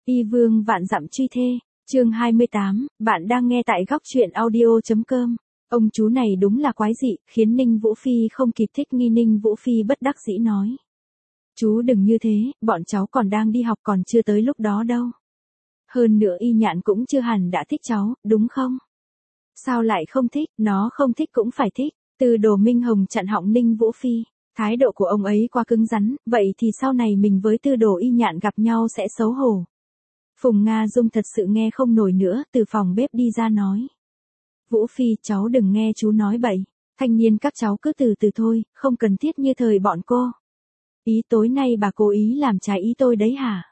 Y vương vạn dặm truy thê, chương 28, bạn đang nghe tại góc truyện audio.com. Ông chú này đúng là quái dị, khiến Ninh Vũ Phi không kịp thích nghi. Ninh Vũ Phi bất đắc dĩ nói. Chú đừng như thế, bọn cháu còn đang đi học, còn chưa tới lúc đó đâu. Hơn nữa Y Nhạn cũng chưa hẳn đã thích cháu, đúng không? Sao lại không thích, nó không thích cũng phải thích. Từ Đồ Minh Hồng chặn họng Ninh Vũ Phi. Thái độ của ông ấy quá cứng rắn, vậy thì sau này mình với Tư Đồ Y Nhạn gặp nhau sẽ xấu hổ. Phùng Nga Dung thật sự nghe không nổi nữa, từ phòng bếp đi ra nói. Vũ Phi, cháu đừng nghe chú nói bậy. Thanh niên các cháu cứ từ từ thôi, không cần thiết như thời bọn cô. Ý tối nay bà cố ý làm trái ý tôi đấy hả?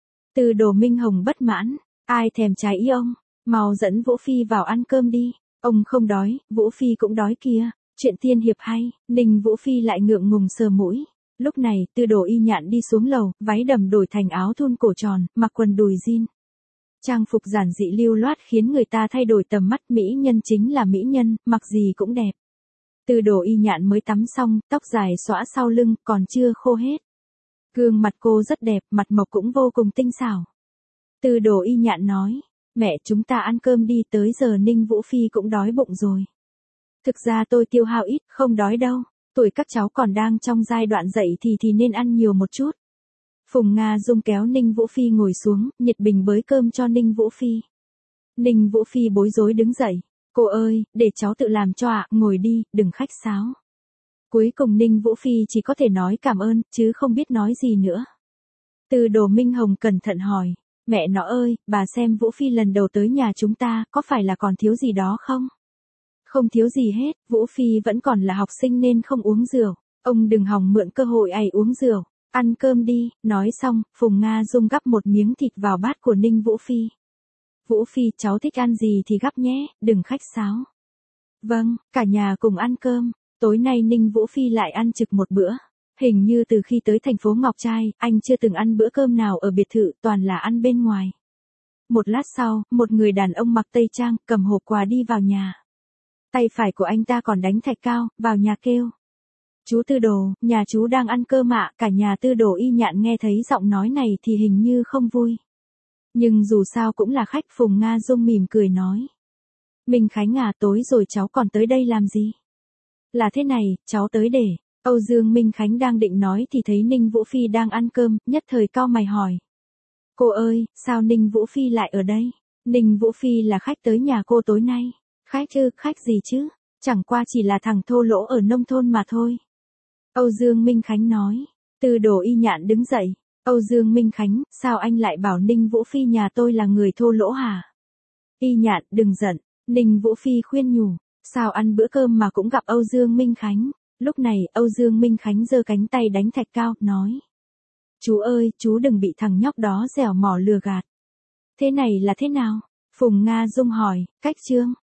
Từ Đồ Minh Hồng bất mãn. Ai thèm trái ý ông? Mau dẫn Vũ Phi vào ăn cơm đi. Ông không đói, Vũ Phi cũng đói kia. Chuyện tiên hiệp hay, Ninh Vũ Phi lại ngượng ngùng sờ mũi. Lúc này, Tư Đồ Y Nhạn đi xuống lầu, váy đầm đổi thành áo thun cổ tròn, mặc quần đùi jean. Trang phục giản dị lưu loát khiến người ta thay đổi tầm mắt. Mỹ nhân chính là mỹ nhân, mặc gì cũng đẹp. Tư Đồ Y Nhạn mới tắm xong, tóc dài xõa sau lưng, còn chưa khô hết. Gương mặt cô rất đẹp, mặt mộc cũng vô cùng tinh xảo. Tư Đồ Y Nhạn nói, mẹ chúng ta ăn cơm đi, tới giờ Ninh Vũ Phi cũng đói bụng rồi. Thực ra tôi tiêu hao ít, không đói đâu. Tuổi các cháu còn đang trong giai đoạn dậy thì nên ăn nhiều một chút. Phùng Nga Dung kéo Ninh Vũ Phi ngồi xuống, nhiệt bình bới cơm cho Ninh Vũ Phi. Ninh Vũ Phi bối rối đứng dậy. Cô ơi, để cháu tự làm cho ạ, ngồi đi, đừng khách sáo. Cuối cùng Ninh Vũ Phi chỉ có thể nói cảm ơn, chứ không biết nói gì nữa. Từ Đồ Minh Hồng cẩn thận hỏi, mẹ nó ơi, bà xem Vũ Phi lần đầu tới nhà chúng ta, có phải là còn thiếu gì đó không? Không thiếu gì hết, Vũ Phi vẫn còn là học sinh nên không uống rượu. Ông đừng hòng mượn cơ hội ấy uống rượu. Ăn cơm đi, nói xong, Phùng Nga Dung gắp một miếng thịt vào bát của Ninh Vũ Phi. Vũ Phi, cháu thích ăn gì thì gắp nhé, đừng khách sáo. Vâng, cả nhà cùng ăn cơm. Tối nay Ninh Vũ Phi lại ăn trực một bữa. Hình như từ khi tới thành phố Ngọc Trai, anh chưa từng ăn bữa cơm nào ở biệt thự, toàn là ăn bên ngoài. Một lát sau, một người đàn ông mặc tây trang, cầm hộp quà đi vào nhà. Tay phải của anh ta còn đánh thạch cao, vào nhà kêu. Chú Tư Đồ, nhà chú đang ăn cơm ạ. Cả nhà Tư Đồ Y Nhạn nghe thấy giọng nói này thì hình như không vui. Nhưng dù sao cũng là khách. Phùng Nga Dung mỉm cười nói. Minh Khánh à, tối rồi cháu còn tới đây làm gì? Là thế này, cháu tới để. Âu Dương Minh Khánh đang định nói thì thấy Ninh Vũ Phi đang ăn cơm, nhất thời cau mày hỏi. Cô ơi, sao Ninh Vũ Phi lại ở đây? Ninh Vũ Phi là khách tới nhà cô tối nay. Khách ư, khách gì chứ? Chẳng qua chỉ là thằng thô lỗ ở nông thôn mà thôi. Âu Dương Minh Khánh nói. Từ Đồ Y Nhạn đứng dậy. Âu Dương Minh Khánh, sao anh lại bảo Ninh Vũ Phi nhà tôi là người thô lỗ hả? Y Nhạn, đừng giận. Ninh Vũ Phi khuyên nhủ. Sao ăn bữa cơm mà cũng gặp Âu Dương Minh Khánh? Lúc này, Âu Dương Minh Khánh giơ cánh tay đánh thạch cao, nói. Chú ơi, chú đừng bị thằng nhóc đó dẻo mỏ lừa gạt. Thế này là thế nào? Phùng Nga Dung hỏi, cách chương.